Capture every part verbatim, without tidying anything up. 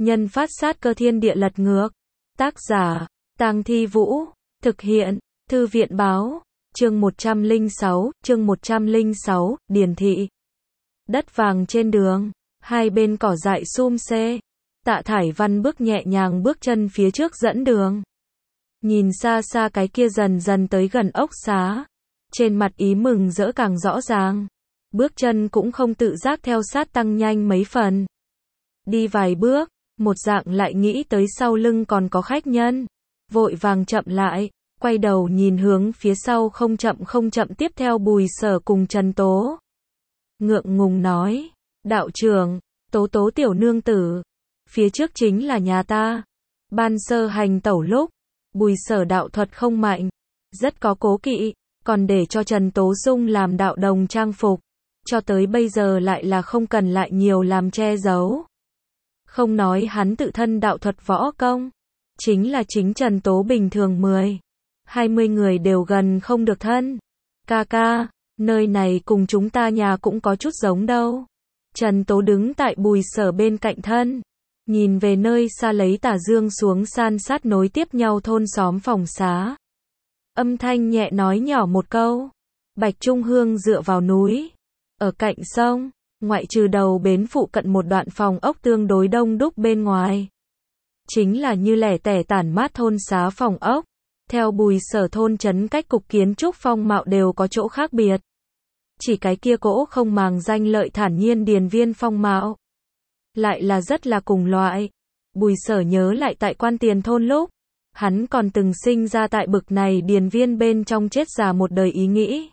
Nhân phát sát cơ thiên địa lật ngược. Tác giả, Tang Thi Vũ. Thực hiện, Thư viện báo. Chương một trăm lẻ sáu, chương một trăm lẻ sáu, Điền thị. Đất vàng trên đường, hai bên cỏ dại sum xê. Tạ Thải Văn bước nhẹ nhàng bước chân phía trước dẫn đường. Nhìn xa xa cái kia dần dần tới gần ốc xá. Trên mặt ý mừng rỡ càng rõ ràng. Bước chân cũng không tự giác theo sát tăng nhanh mấy phần. Đi vài bước, một dạng lại nghĩ tới sau lưng còn có khách nhân. Vội vàng chậm lại, quay đầu nhìn hướng phía sau không chậm không chậm tiếp theo Bùi Sở cùng Trần Tố. Ngượng ngùng nói, đạo trưởng, Tố Tố tiểu nương tử, phía trước chính là nhà ta. Ban sơ hành tẩu lúc, Bùi Sở đạo thuật không mạnh, rất có cố kỵ, còn để cho Trần Tố Dung làm đạo đồng trang phục, cho tới bây giờ lại là không cần lại nhiều làm che giấu. Không nói hắn tự thân đạo thuật võ công, chính là chính Trần Tố bình thường mười, hai mươi người đều gần không được thân. Ca ca, nơi này cùng chúng ta nhà cũng có chút giống đâu. Trần Tố đứng tại Bùi Sở bên cạnh thân, nhìn về nơi xa lấy tà dương xuống san sát nối tiếp nhau thôn xóm phòng xá. Âm thanh nhẹ nói nhỏ một câu. Bạch Trung Hương dựa vào núi, ở cạnh sông, ngoại trừ đầu bến phụ cận một đoạn phòng ốc tương đối đông đúc bên ngoài. Chính là như lẻ tẻ tản mát thôn xá phòng ốc. Theo Bùi Sở thôn trấn cách cục kiến trúc phong mạo đều có chỗ khác biệt. Chỉ cái kia cỗ không màng danh lợi thản nhiên điền viên phong mạo. Lại là rất là cùng loại. Bùi Sở nhớ lại tại Quan Tiền thôn lúc. Hắn còn từng sinh ra tại bực này điền viên bên trong chết già một đời ý nghĩ.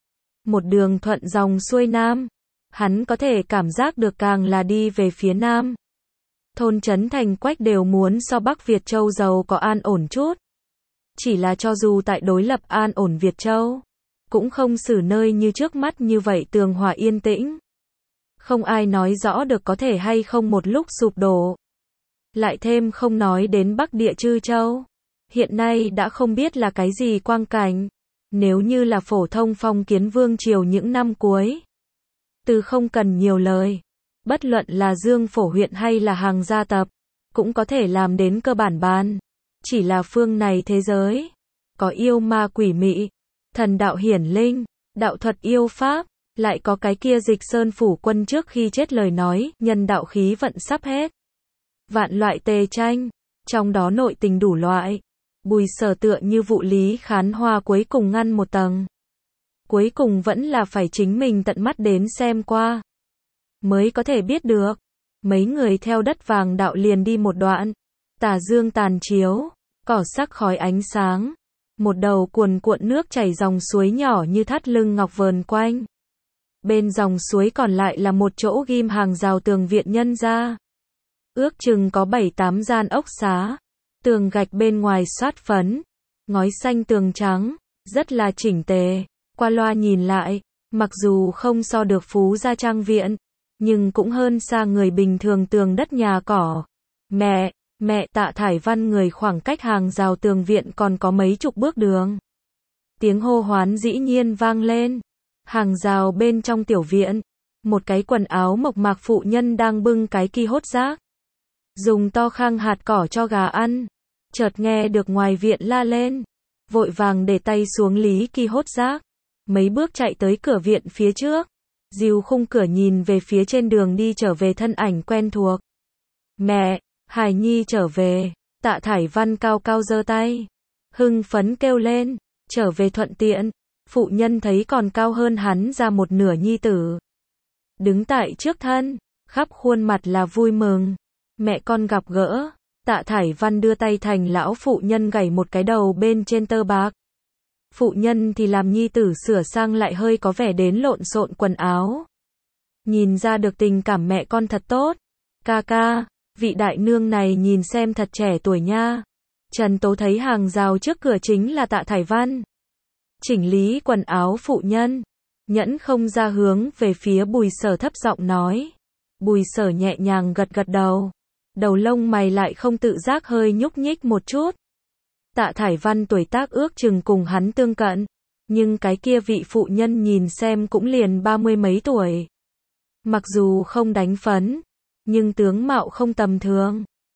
Một đường thuận dòng xuôi nam. Hắn có thể cảm giác được càng là đi về phía nam. Thôn trấn thành quách đều muốn so Bắc Việt Châu giàu có an ổn chút. Chỉ là cho dù tại đối lập an ổn Việt Châu, cũng không xử nơi như trước mắt như vậy tường hòa yên tĩnh. Không ai nói rõ được có thể hay không một lúc sụp đổ. Lại thêm không nói đến Bắc Địa Trư Châu. Hiện nay đã không biết là cái gì quang cảnh. Nếu như là phổ thông phong kiến vương triều những năm cuối. Từ không cần nhiều lời. Bất luận là Dương Phổ huyện hay là hàng gia tập. Cũng có thể làm đến cơ bản ban. Chỉ là phương này thế giới. Có yêu ma quỷ mị. Thần đạo hiển linh. Đạo thuật yêu pháp. Lại có cái kia Dịch Sơn phủ quân trước khi chết lời nói. Nhân đạo khí vận sắp hết. Vạn loại tề tranh. Trong đó nội tình đủ loại. Bùi Sở tựa như vụ lý khán hoa cuối cùng ngăn một tầng. Cuối cùng vẫn là phải chính mình tận mắt đến xem qua. Mới có thể biết được. Mấy người theo đất vàng đạo liền đi một đoạn. Tà dương tàn chiếu. Cỏ sắc khói ánh sáng. Một đầu cuồn cuộn nước chảy dòng suối nhỏ như thắt lưng ngọc vờn quanh. Bên dòng suối còn lại là một chỗ ghim hàng rào tường viện nhân ra. Ước chừng có bảy tám gian ốc xá. Tường gạch bên ngoài xoát phấn. Ngói xanh tường trắng. Rất là chỉnh tề. Qua loa nhìn lại. Mặc dù không so được Phú Gia Trang viện. Nhưng cũng hơn xa người bình thường tường đất nhà cỏ. Mẹ, mẹ Tạ Thải Văn người khoảng cách hàng rào tường viện còn có mấy chục bước đường. Tiếng hô hoán dĩ nhiên vang lên. Hàng rào bên trong tiểu viện. Một cái quần áo mộc mạc phụ nhân đang bưng cái ki hốt rác. Dùng to khang hạt cỏ cho gà ăn. Chợt nghe được ngoài viện la lên. Vội vàng để tay xuống lý ki hốt rác. Mấy bước chạy tới cửa viện phía trước. Dìu khung cửa nhìn về phía trên đường đi trở về thân ảnh quen thuộc. Mẹ, Hải Nhi trở về. Tạ Thải Văn cao cao giơ tay. Hưng phấn kêu lên. Trở về thuận tiện. Phụ nhân thấy còn cao hơn hắn ra một nửa nhi tử. Đứng tại trước thân. Khắp khuôn mặt là vui mừng. Mẹ con gặp gỡ. Tạ Thải Văn đưa tay thành lão phụ nhân gảy một cái đầu bên trên tơ bạc. Phụ nhân thì làm nhi tử sửa sang lại hơi có vẻ đến lộn xộn quần áo. Nhìn ra được tình cảm mẹ con thật tốt. Ca ca, vị đại nương này nhìn xem thật trẻ tuổi nha. Trần Tố thấy hàng rào trước cửa chính là Tạ Thải Văn. Chỉnh lý quần áo phụ nhân. Nhẫn không ra hướng về phía Bùi Sở thấp giọng nói. Bùi Sở nhẹ nhàng gật gật đầu. Đầu lông mày lại không tự giác hơi nhúc nhích một chút. Tạ Thải Văn tuổi tác ước chừng cùng hắn tương cận. Nhưng cái kia vị phụ nhân nhìn xem cũng liền ba mươi mấy tuổi. Mặc dù không đánh phấn. Nhưng tướng mạo không tầm thường.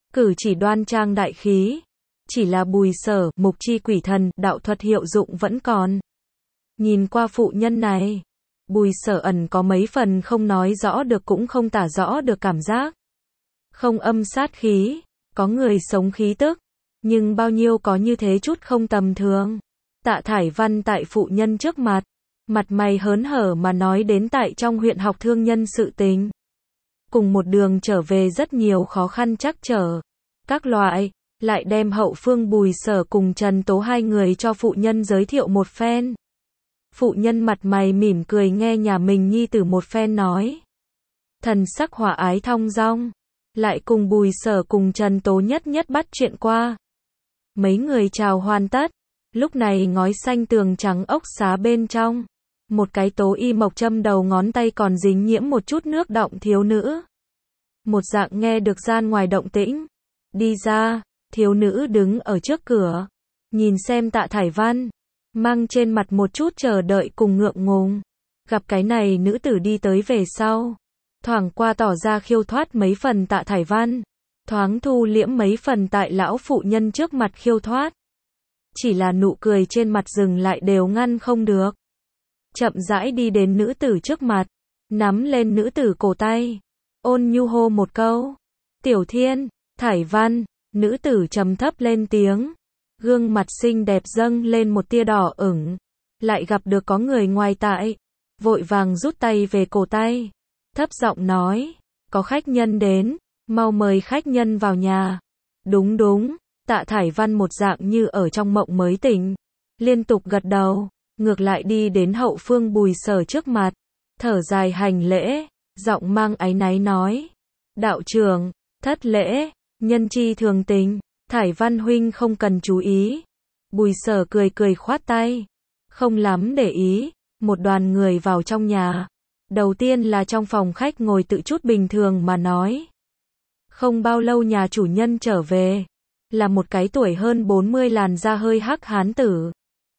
cử chỉ đoan trang đại khí. Chỉ là Bùi Sở, mục chi quỷ thần, đạo thuật hiệu dụng vẫn còn. Nhìn qua phụ nhân này, Bùi Sở ẩn có mấy phần không nói rõ được cũng không tả rõ được cảm giác. Không âm sát khí, có người sống khí tức, nhưng bao nhiêu có như thế chút không tầm thường. Tạ Thải Văn tại phụ nhân trước mặt, mặt mày hớn hở mà nói đến tại trong huyện học thương nhân sự tình. Cùng một đường trở về rất nhiều khó khăn trắc trở, các loại, lại đem hậu phương Bùi Sở cùng Trần Tố hai người cho phụ nhân giới thiệu một phen. Phụ nhân mặt mày mỉm cười nghe nhà mình nhi tử một phen nói. Thần sắc hòa ái thong dong, lại cùng Bùi Sở cùng Trần Tố nhất nhất bắt chuyện qua. Mấy người chào hoàn tất, lúc này ngói xanh tường trắng ốc xá bên trong. Một cái tố y mộc châm đầu ngón tay còn dính nhiễm một chút nước động thiếu nữ. Một dạng nghe được gian ngoài động tĩnh. Đi ra, thiếu nữ đứng ở trước cửa. Nhìn xem Tạ Thải Văn. Mang trên mặt một chút chờ đợi cùng ngượng ngùng. Gặp cái này nữ tử đi tới về sau. Thoảng qua tỏ ra khiêu thoát mấy phần Tạ Thải Văn. Thoáng thu liễm mấy phần tại lão phụ nhân trước mặt khiêu thoát. Chỉ là nụ cười trên mặt dừng lại đều ngăn không được. Chậm rãi đi đến nữ tử trước mặt, nắm lên nữ tử cổ tay, ôn nhu hô một câu. Tiểu Thiên, Thải Văn, nữ tử trầm thấp lên tiếng. Gương mặt xinh đẹp dâng lên một tia đỏ ửng. Lại gặp được có người ngoài tại, vội vàng rút tay về cổ tay. Thấp giọng nói, có khách nhân đến, mau mời khách nhân vào nhà. Đúng đúng, Tạ Thải Văn một dạng như ở trong mộng mới tỉnh. Liên tục gật đầu, ngược lại đi đến hậu phương Bùi Sở trước mặt. Thở dài hành lễ, giọng mang áy náy nói. Đạo trưởng, thất lễ, nhân chi thường tình, Thải Văn huynh không cần chú ý. Bùi Sở cười cười khoát tay. Không lắm để ý, một đoàn người vào trong nhà. Đầu tiên là trong phòng khách ngồi tự chút bình thường mà nói. Không bao lâu nhà chủ nhân trở về. Là một cái tuổi hơn bốn mươi làn da hơi hắc hán tử.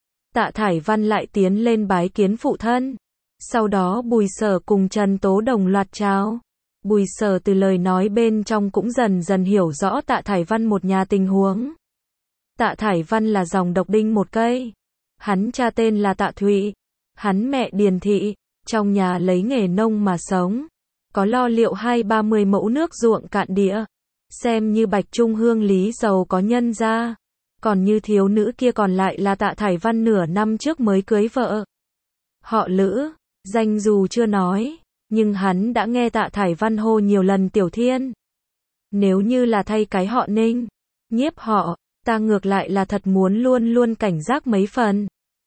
Tạ Thải Văn lại tiến lên bái kiến phụ thân. Sau đó Bùi Sở cùng Trần Tố đồng loạt chào. Bùi Sở từ lời nói bên trong cũng dần dần hiểu rõ Tạ Thải Văn một nhà tình huống. Tạ Thải Văn là dòng độc đinh một cây. Hắn cha tên là Tạ Thụy. Hắn mẹ Điền Thị, trong nhà lấy nghề nông mà sống. Có lo liệu hai ba mươi mẫu nước ruộng cạn địa. Xem như Bạch Trung Hương Lý giàu có nhân gia. Còn như thiếu nữ kia còn lại là Tạ Thải Văn nửa năm trước mới cưới vợ. Họ Lữ, danh dù chưa nói, nhưng hắn đã nghe Tạ Thải Văn hô nhiều lần Tiểu Thiên. Nếu như là thay cái họ Ninh, Nhiếp họ, ta ngược lại là thật muốn luôn luôn cảnh giác mấy phần.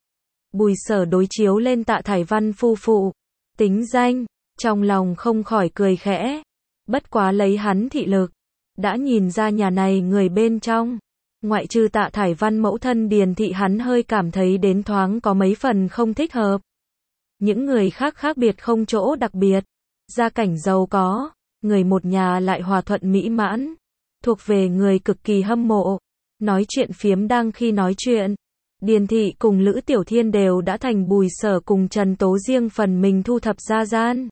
Bùi Sở đối chiếu lên Tạ Thải Văn phu phụ, tính danh, trong lòng không khỏi cười khẽ. Bất quá lấy hắn thị lực, đã nhìn ra nhà này người bên trong. Ngoại trừ Tạ Thải Văn mẫu thân Điền Thị hắn hơi cảm thấy đến thoáng có mấy phần không thích hợp. Những người khác khác biệt không chỗ đặc biệt. Gia cảnh giàu có, người một nhà lại hòa thuận mỹ mãn. Thuộc về người cực kỳ hâm mộ. Nói chuyện phiếm đang khi nói chuyện. Điền Thị cùng Lữ Tiểu Thiên đều đã thành Bùi Sở cùng Trần Tố riêng phần mình thu thập gia gian.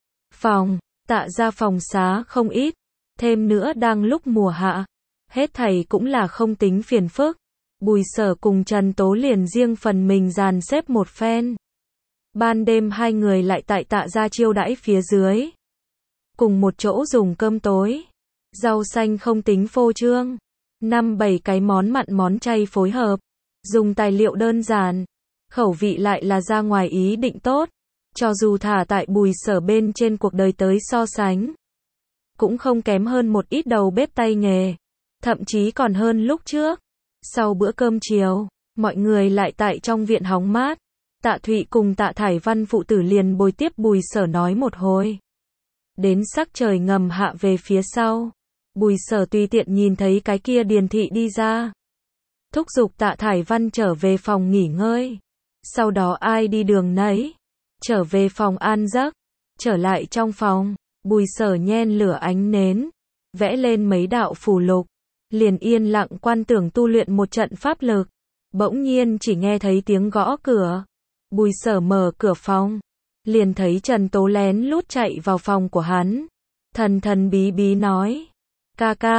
Phòng, Tạ ra phòng xá không ít. Thêm nữa đang lúc mùa hạ. Hết thảy cũng là không tính phiền phức. Bùi Sở cùng Trần Tố liền riêng phần mình dàn xếp một phen. Ban đêm hai người lại tại Tạ gia chiêu đãi phía dưới. Cùng một chỗ dùng cơm tối. Rau xanh không tính phô trương. Năm bảy cái món mặn món chay phối hợp. Dùng tài liệu đơn giản. Khẩu vị lại là ra ngoài ý định tốt. Cho dù thả tại Bùi Sở bên trên cuộc đời tới so sánh. Cũng không kém hơn một ít đầu bếp tay nghề. Thậm chí còn hơn lúc trước. Sau bữa cơm chiều, mọi người lại tại trong viện hóng mát. Tạ Thụy cùng Tạ Thải Văn phụ tử liền bồi tiếp Bùi Sở nói một hồi. Đến sắc trời ngầm hạ về phía sau. Bùi Sở tùy tiện nhìn thấy cái kia Điền Thị đi ra. Thúc giục Tạ Thải Văn trở về phòng nghỉ ngơi. Sau đó ai đi đường nấy. Trở về phòng an giấc. Trở lại trong phòng, Bùi Sở nhen lửa ánh nến. Vẽ lên mấy đạo phù lục. Liền yên lặng quan tưởng tu luyện một trận pháp lực. Bỗng nhiên chỉ nghe thấy tiếng gõ cửa. Bùi Sở mở cửa phòng. Liền thấy Trần Tố lén lút chạy vào phòng của hắn. Thần thần bí bí nói. Ca ca,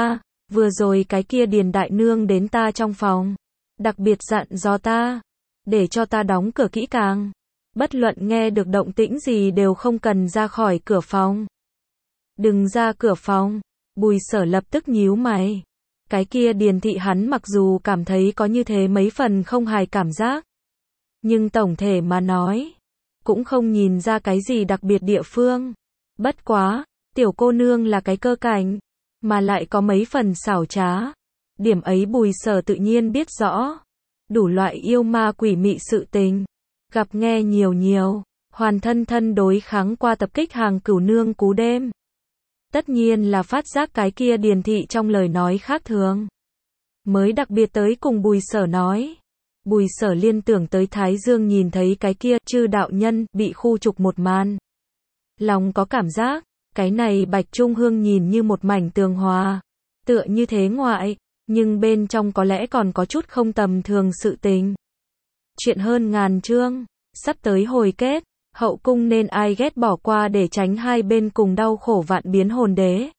Vừa rồi cái kia Điền đại nương đến ta trong phòng, đặc biệt dặn dò ta, để cho ta đóng cửa kỹ càng. Bất luận nghe được động tĩnh gì đều không cần ra khỏi cửa phòng. Đừng ra cửa phòng. Bùi Sở lập tức nhíu mày. Cái kia Điền thị hắn mặc dù cảm thấy có như thế mấy phần không hài cảm giác, nhưng tổng thể mà nói, cũng không nhìn ra cái gì đặc biệt địa phương. Bất quá, tiểu cô nương là cái cơ cảnh, mà lại có mấy phần xảo trá. Điểm ấy Bùi Sở tự nhiên biết rõ. Đủ loại yêu ma quỷ mị sự tình, gặp nghe nhiều nhiều, hoàn thân thân đối kháng qua tập kích hàng cửu nương cú đêm. Tất nhiên là phát giác cái kia Điền thị trong lời nói khác thường, mới đặc biệt tới cùng Bùi Sở nói. Bùi Sở liên tưởng tới Thái Dương nhìn thấy cái kia chư đạo nhân bị khu trục một màn. Lòng có cảm giác, cái này Bạch Trung Hương nhìn như một mảnh tường hòa, tựa như thế ngoại, nhưng bên trong có lẽ còn có chút không tầm thường sự tình. Chuyện hơn ngàn chương, sắp tới hồi kết, hậu cung nên ai ghét bỏ qua để tránh hai bên cùng đau khổ vạn biến hồn đế.